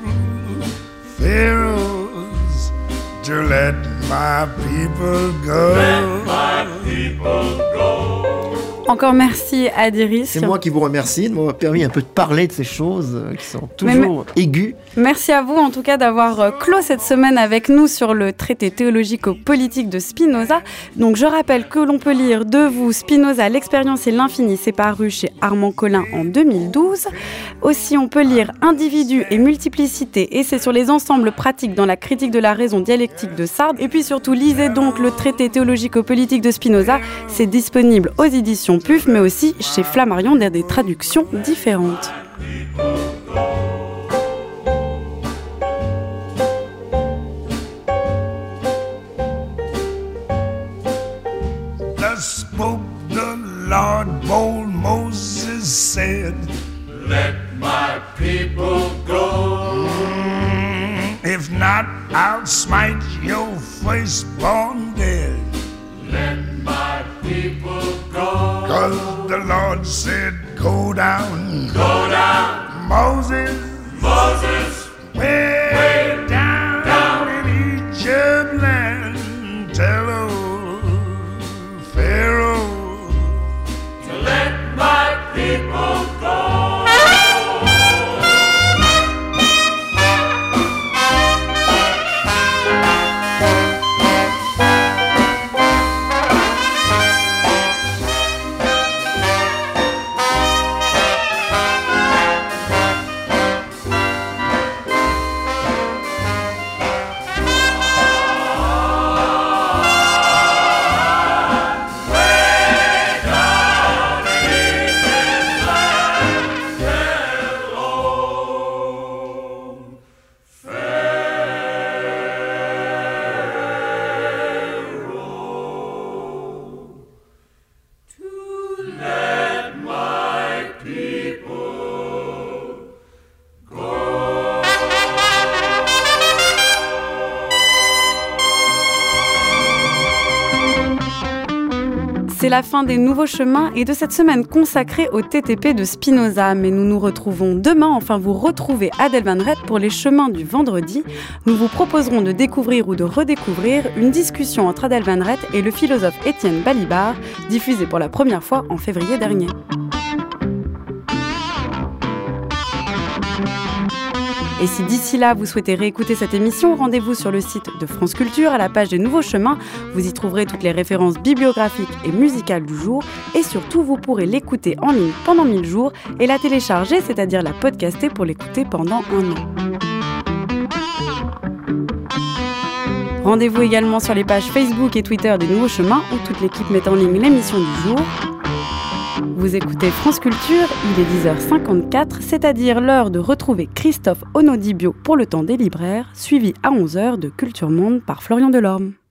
Pharaohs to let my people go. Let my people go. Encore merci à Diris. C'est moi qui vous remercie de m'avoir permis un peu de parler de ces choses qui sont toujours aiguës. Merci à vous en tout cas d'avoir clos cette semaine avec nous sur le traité théologico-politique de Spinoza. Donc je rappelle que l'on peut lire de vous Spinoza, l'expérience et l'infini, c'est paru chez Armand Collin en 2012. Aussi on peut lire Individu et multiplicité, et c'est sur les ensembles pratiques dans la critique de la raison dialectique de Sartre. Et puis surtout lisez donc le traité théologico-politique de Spinoza, c'est disponible aux éditions PUF, mais aussi chez Flammarion dans des traductions différentes. Thus spoke the Lord, bold Moses said, let my people go. If not, I'll smite your firstborn dead. Let my people go. 'Cause the Lord said, go down. Go down. Moses. Moses. Way down in Egypt land. Tell old Pharaoh to let my people go. C'est la fin des Nouveaux Chemins et de cette semaine consacrée au TTP de Spinoza. Mais nous nous retrouvons demain, enfin vous retrouvez Adèle Van Rett pour les chemins du vendredi. Nous vous proposerons de découvrir ou de redécouvrir une discussion entre Adèle Van Rett et le philosophe Étienne Balibar, diffusée pour la première fois en février dernier. Et si d'ici là, vous souhaitez réécouter cette émission, rendez-vous sur le site de France Culture, à la page des Nouveaux Chemins. Vous y trouverez toutes les références bibliographiques et musicales du jour. Et surtout, vous pourrez l'écouter en ligne pendant 1000 jours et la télécharger, c'est-à-dire la podcaster pour l'écouter pendant 1 an. Rendez-vous également sur les pages Facebook et Twitter des Nouveaux Chemins, où toute l'équipe met en ligne l'émission du jour. Vous écoutez France Culture, il est 10h54, c'est-à-dire l'heure de retrouver Christophe Onodibio pour le temps des libraires, suivi à 11h de Culture Monde par Florian Delorme.